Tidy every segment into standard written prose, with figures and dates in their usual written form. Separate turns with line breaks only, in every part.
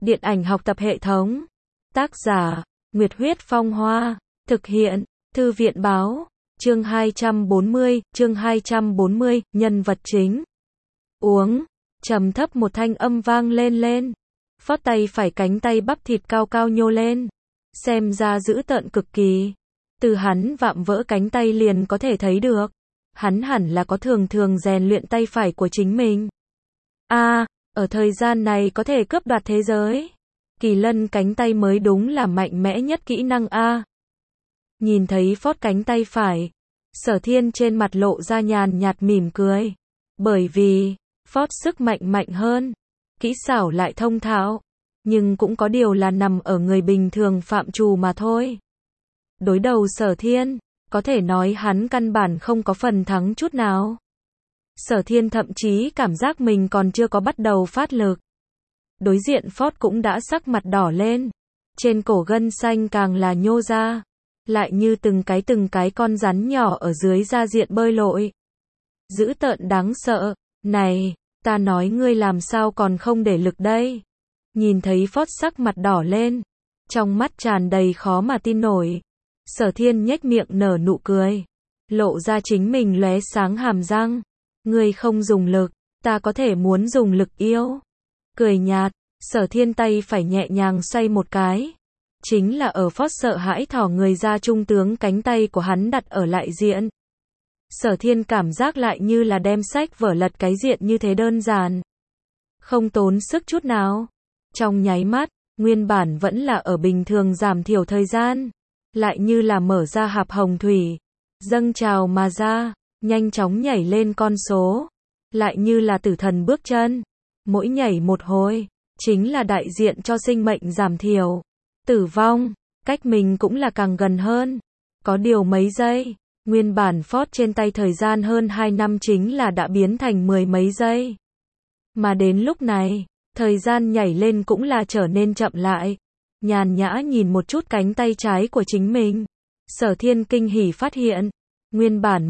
Điện ảnh học tập hệ thống. Tác giả, Nguyệt Huyết Phong Hoa. Thực hiện, Thư viện Báo. Chương 240, nhân vật chính. Uống. Trầm thấp một thanh âm vang lên. Phót tay phải cánh tay bắp thịt cao cao nhô lên. Xem ra dữ tợn cực kỳ. Từ hắn vạm vỡ cánh tay liền có thể thấy được. Hắn hẳn là có thường rèn luyện tay phải của chính mình. Ở thời gian này có thể cướp đoạt thế giới. Kỳ lân cánh tay mới đúng là mạnh mẽ nhất kỹ năng A. Nhìn thấy phót cánh tay phải, Sở Thiên trên mặt lộ ra nhàn nhạt mỉm cười. Bởi vì, phót sức mạnh hơn, kỹ xảo lại thông thạo, nhưng cũng có điều là nằm ở người bình thường phạm trù mà thôi. Đối đầu Sở Thiên, có thể nói hắn căn bản không có phần thắng chút nào. Sở Thiên thậm chí cảm giác mình còn chưa có bắt đầu phát lực. Đối diện phót cũng đã sắc mặt đỏ lên. Trên cổ gân xanh càng là nhô ra. Lại như từng cái con rắn nhỏ ở dưới da diện bơi lội. Dữ tợn đáng sợ. Này, ta nói ngươi làm sao còn không để lực đây. Nhìn thấy phót sắc mặt đỏ lên. Trong mắt tràn đầy khó mà tin nổi. Sở Thiên nhếch miệng nở nụ cười. Lộ ra chính mình lóe sáng hàm răng. Ngươi không dùng lực, ta có thể muốn dùng lực yêu. Cười nhạt, Sở Thiên tay phải nhẹ nhàng xoay một cái. Chính là ở phót sợ hãi thỏ người ra trung tướng cánh tay của hắn đặt ở lại diện. Sở Thiên cảm giác lại như là đem sách vở lật cái diện như thế đơn giản. Không tốn sức chút nào. Trong nháy mắt, nguyên bản vẫn là ở bình thường giảm thiểu thời gian. Lại như là mở ra hạp hồng thủy. Dâng trào mà ra, nhanh chóng nhảy lên con số. Lại như là tử thần bước chân. Mỗi nhảy một hồi, chính là đại diện cho sinh mệnh giảm thiểu. Tử vong, cách mình cũng là càng gần hơn. Có điều mấy giây, nguyên bản phót trên tay thời gian hơn 2 năm chính là đã biến thành 10 mấy giây. Mà đến lúc này, thời gian nhảy lên cũng là trở nên chậm lại. Nhàn nhã nhìn một chút cánh tay trái của chính mình. Sở Thiên kinh hỉ phát hiện, nguyên bản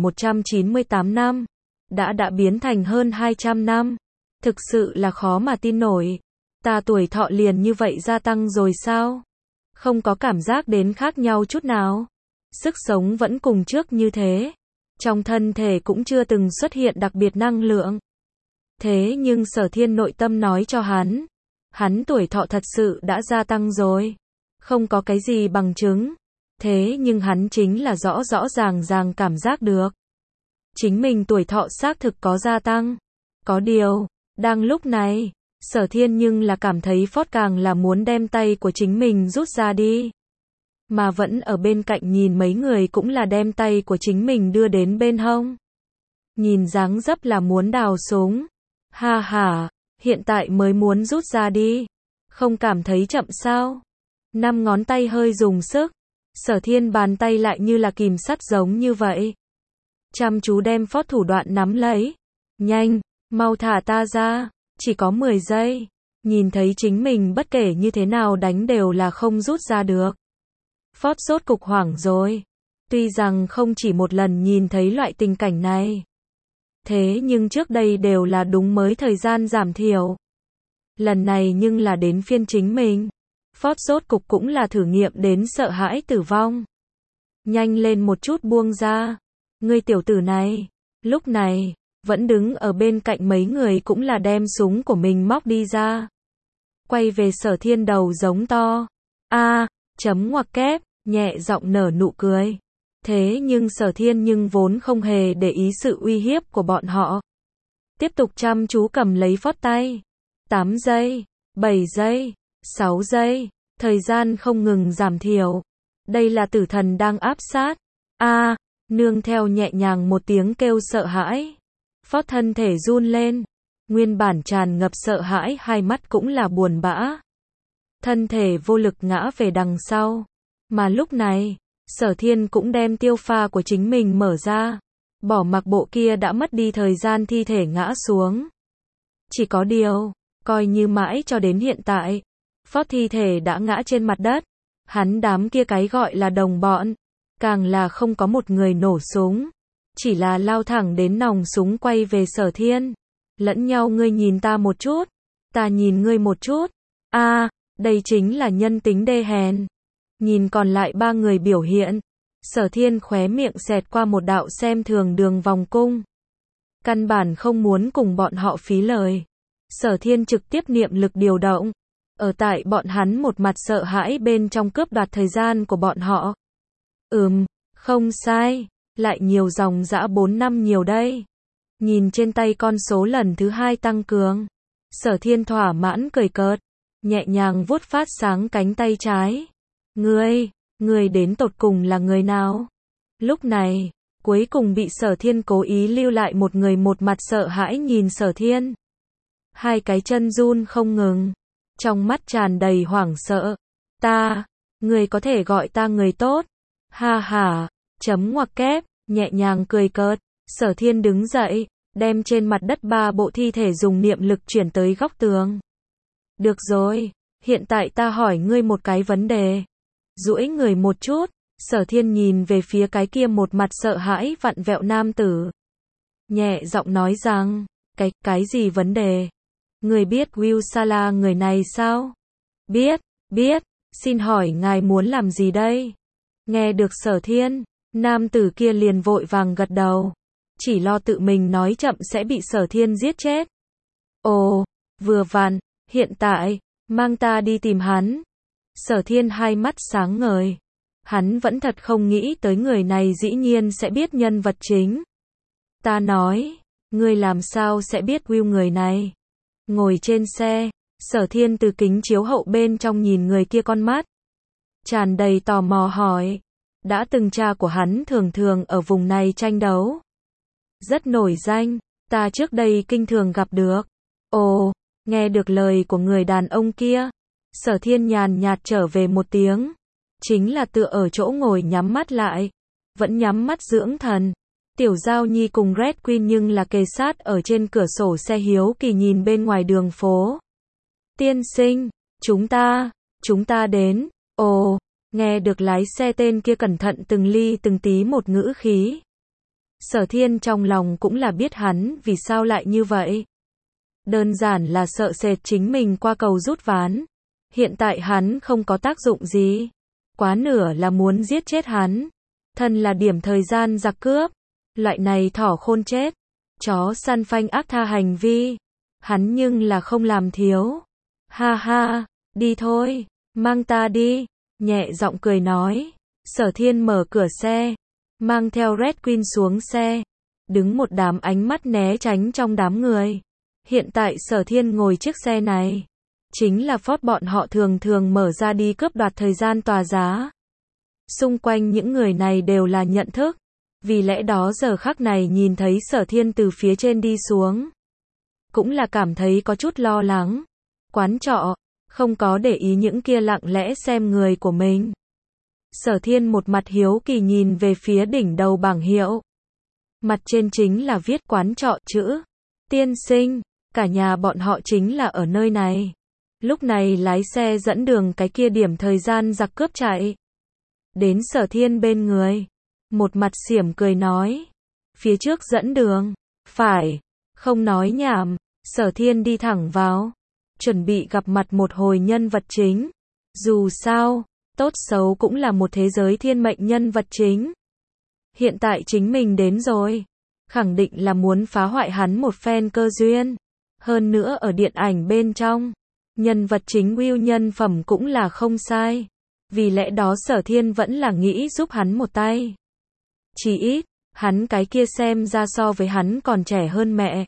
198 năm, đã biến thành hơn 200 năm. Thực sự là khó mà tin nổi. Ta tuổi thọ liền như vậy gia tăng rồi sao? Không có cảm giác đến khác nhau chút nào. Sức sống vẫn cùng trước như thế. Trong thân thể cũng chưa từng xuất hiện đặc biệt năng lượng. Thế nhưng Sở Thiên nội tâm nói cho hắn tuổi thọ thật sự đã gia tăng rồi. Không có cái gì bằng chứng. Thế nhưng hắn chính là rõ ràng cảm giác được. Chính mình tuổi thọ xác thực có gia tăng. Có điều, đang lúc này, Sở Thiên nhưng là cảm thấy phót càng là muốn đem tay của chính mình rút ra đi. Mà vẫn ở bên cạnh nhìn mấy người cũng là đem tay của chính mình đưa đến bên hông. Nhìn dáng dấp là muốn đào súng. Ha ha, hiện tại mới muốn rút ra đi. Không cảm thấy chậm sao? 5 ngón tay hơi dùng sức. Sở Thiên bàn tay lại như là kìm sắt giống như vậy. Chăm chú đem phót thủ đoạn nắm lấy. Nhanh, mau thả ta ra. Chỉ có 10 giây. Nhìn thấy chính mình bất kể như thế nào đánh đều là không rút ra được. Phót sốt cục hoảng rồi. Tuy rằng không chỉ một lần nhìn thấy loại tình cảnh này. Thế nhưng trước đây đều là đúng mới thời gian giảm thiểu. Lần này nhưng là đến phiên chính mình. Phót sốt cục cũng là thử nghiệm đến sợ hãi tử vong. Nhanh lên một chút buông ra. Ngươi tiểu tử này. Lúc này, vẫn đứng ở bên cạnh mấy người cũng là đem súng của mình móc đi ra. Quay về Sở Thiên đầu giống to. Chấm ngoặc kép, nhẹ giọng nở nụ cười. Thế nhưng Sở Thiên nhưng vốn không hề để ý sự uy hiếp của bọn họ. Tiếp tục chăm chú cầm lấy phót tay. 8 giây, 7 giây, 6 giây, thời gian không ngừng giảm thiểu. Đây là tử thần đang áp sát. Nương theo nhẹ nhàng một tiếng kêu sợ hãi. Phót thân thể run lên. Nguyên bản tràn ngập sợ hãi hai mắt cũng là buồn bã. Thân thể vô lực ngã về đằng sau. Mà lúc này, Sở Thiên cũng đem tiêu pha của chính mình mở ra. Bỏ mặc bộ kia đã mất đi thời gian thi thể ngã xuống. Chỉ có điều, coi như mãi cho đến hiện tại, phót thi thể đã ngã trên mặt đất. Hắn đám kia cái gọi là đồng bọn, càng là không có một người nổ súng. Chỉ là lao thẳng đến nòng súng quay về Sở Thiên. Lẫn nhau ngươi nhìn ta một chút, ta nhìn ngươi một chút. Đây chính là nhân tính đê hèn. Nhìn còn lại ba người biểu hiện, Sở Thiên khóe miệng xẹt qua một đạo xem thường đường vòng cung. Căn bản không muốn cùng bọn họ phí lời. Sở Thiên trực tiếp niệm lực điều động. Ở tại bọn hắn một mặt sợ hãi bên trong cướp đoạt thời gian của bọn họ. Không sai, lại nhiều dòng dã 4 năm nhiều đây. Nhìn trên tay con số lần thứ 2 tăng cường. Sở Thiên thỏa mãn cười cợt, nhẹ nhàng vuốt phát sáng cánh tay trái. Ngươi đến tột cùng là người nào? Lúc này, cuối cùng bị Sở Thiên cố ý lưu lại một người một mặt sợ hãi nhìn Sở Thiên. Hai cái chân run không ngừng, trong mắt tràn đầy hoảng sợ. Ngươi có thể gọi ta người tốt. Ha ha, chấm ngoặc kép, nhẹ nhàng cười cợt. Sở Thiên đứng dậy, đem trên mặt đất 3 bộ thi thể dùng niệm lực chuyển tới góc tường. Được rồi, hiện tại ta hỏi ngươi một cái vấn đề. Duỗi người một chút, Sở Thiên nhìn về phía cái kia một mặt sợ hãi vặn vẹo nam tử. Nhẹ giọng nói rằng, cái gì vấn đề? Ngươi biết Will Sala người này sao? Biết, xin hỏi ngài muốn làm gì đây? Nghe được Sở Thiên, nam tử kia liền vội vàng gật đầu. Chỉ lo tự mình nói chậm sẽ bị Sở Thiên giết chết. Ồ, vừa vặn, hiện tại, mang ta đi tìm hắn. Sở Thiên hai mắt sáng ngời. Hắn vẫn thật không nghĩ tới người này dĩ nhiên sẽ biết nhân vật chính. Ta nói, ngươi làm sao sẽ biết Will người này? Ngồi trên xe, Sở Thiên từ kính chiếu hậu bên trong nhìn người kia con mắt. Tràn đầy tò mò hỏi. Đã từng cha của hắn thường ở vùng này tranh đấu. Rất nổi danh, ta trước đây kinh thường gặp được. Ồ, nghe được lời của người đàn ông kia. Sở Thiên nhàn nhạt trở về một tiếng. Chính là tựa ở chỗ ngồi nhắm mắt lại. Vẫn nhắm mắt dưỡng thần. Tiểu Giao Nhi cùng Red Queen nhưng là kề sát ở trên cửa sổ xe hiếu kỳ nhìn bên ngoài đường phố. Tiên sinh, chúng ta đến. Ồ, nghe được lái xe tên kia cẩn thận từng ly từng tí một ngữ khí. Sở Thiên trong lòng cũng là biết hắn vì sao lại như vậy. Đơn giản là sợ sệt chính mình qua cầu rút ván. Hiện tại hắn không có tác dụng gì. Quá nửa là muốn giết chết hắn. Thân là điểm thời gian giặc cướp. Loại này thỏ khôn chết. Chó săn phanh ác tha hành vi. Hắn nhưng là không làm thiếu. Ha ha, đi thôi, mang ta đi. Nhẹ giọng cười nói. Sở Thiên mở cửa xe. Mang theo Red Queen xuống xe. Đứng một đám ánh mắt né tránh trong đám người. Hiện tại Sở Thiên ngồi chiếc xe này. Chính là Ford bọn họ thường mở ra đi cướp đoạt thời gian tòa giá. Xung quanh những người này đều là nhận thức. Vì lẽ đó giờ khắc này nhìn thấy Sở Thiên từ phía trên đi xuống. Cũng là cảm thấy có chút lo lắng. Quán trọ, không có để ý những kia lặng lẽ xem người của mình. Sở Thiên một mặt hiếu kỳ nhìn về phía đỉnh đầu bảng hiệu. Mặt trên chính là viết quán trọ chữ. Tiên sinh, cả nhà bọn họ chính là ở nơi này. Lúc này lái xe dẫn đường cái kia điểm thời gian giặc cướp chạy. Đến Sở Thiên bên người. Một mặt xiểm cười nói. Phía trước dẫn đường. Phải. Không nói nhảm. Sở Thiên đi thẳng vào. Chuẩn bị gặp mặt một hồi nhân vật chính. Dù sao, tốt xấu cũng là một thế giới thiên mệnh nhân vật chính. Hiện tại chính mình đến rồi. Khẳng định là muốn phá hoại hắn một phen cơ duyên. Hơn nữa ở điện ảnh bên trong. Nhân vật chính Will nhân phẩm cũng là không sai. Vì lẽ đó Sở Thiên vẫn là nghĩ giúp hắn một tay. Chỉ ít, hắn cái kia xem ra so với hắn còn trẻ hơn mẹ.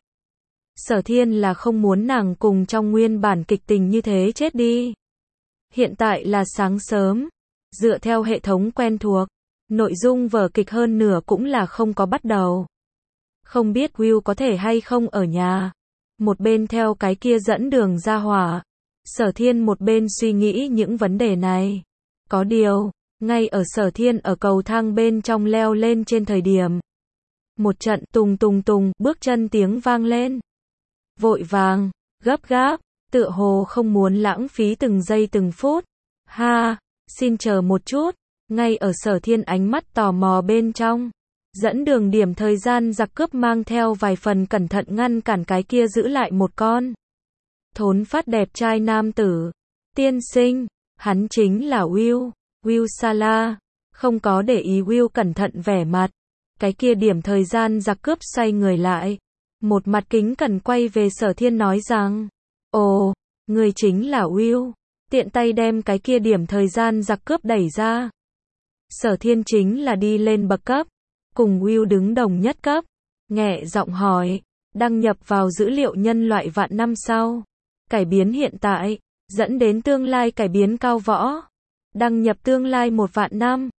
Sở Thiên là không muốn nàng cùng trong nguyên bản kịch tình như thế chết đi. Hiện tại là sáng sớm. Dựa theo hệ thống quen thuộc, nội dung vở kịch hơn nửa cũng là không có bắt đầu. Không biết Will có thể hay không ở nhà. Một bên theo cái kia dẫn đường ra hỏa. Sở Thiên một bên suy nghĩ những vấn đề này. Có điều, ngay ở Sở Thiên ở cầu thang bên trong leo lên trên thời điểm. Một trận tùng bước chân tiếng vang lên. Vội vàng, gấp gáp, tựa hồ không muốn lãng phí từng giây từng phút. Ha, xin chờ một chút. Ngay ở Sở Thiên ánh mắt tò mò bên trong. Dẫn đường điểm thời gian giặc cướp mang theo vài phần cẩn thận ngăn cản cái kia giữ lại một con thốn phát đẹp trai nam tử. Tiên sinh, hắn chính là Will, Will Sala. Không có để ý Will cẩn thận vẻ mặt. Cái kia điểm thời gian giặc cướp xoay người lại. Một mặt kính cẩn quay về Sở Thiên nói rằng, ồ, người chính là Will. Tiện tay đem cái kia điểm thời gian giặc cướp đẩy ra. Sở Thiên chính là đi lên bậc cấp. Cùng Will đứng đồng nhất cấp. Nhẹ giọng hỏi, đăng nhập vào dữ liệu nhân loại vạn năm sau. Cải biến hiện tại, dẫn đến tương lai cải biến cao võ. Đăng nhập tương lai 1 vạn năm.